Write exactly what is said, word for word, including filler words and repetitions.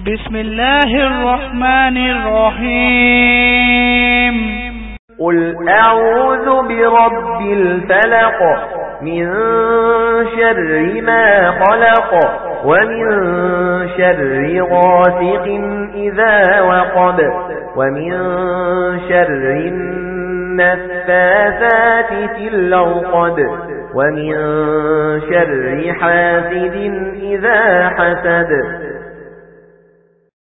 بسم الله الرحمن الرحيم. قل أعوذ برب الفلق من شر ما خلق ومن شر غاسق إذا وقب ومن شر النفاثات في العقد ومن شر حاسد إذا حسد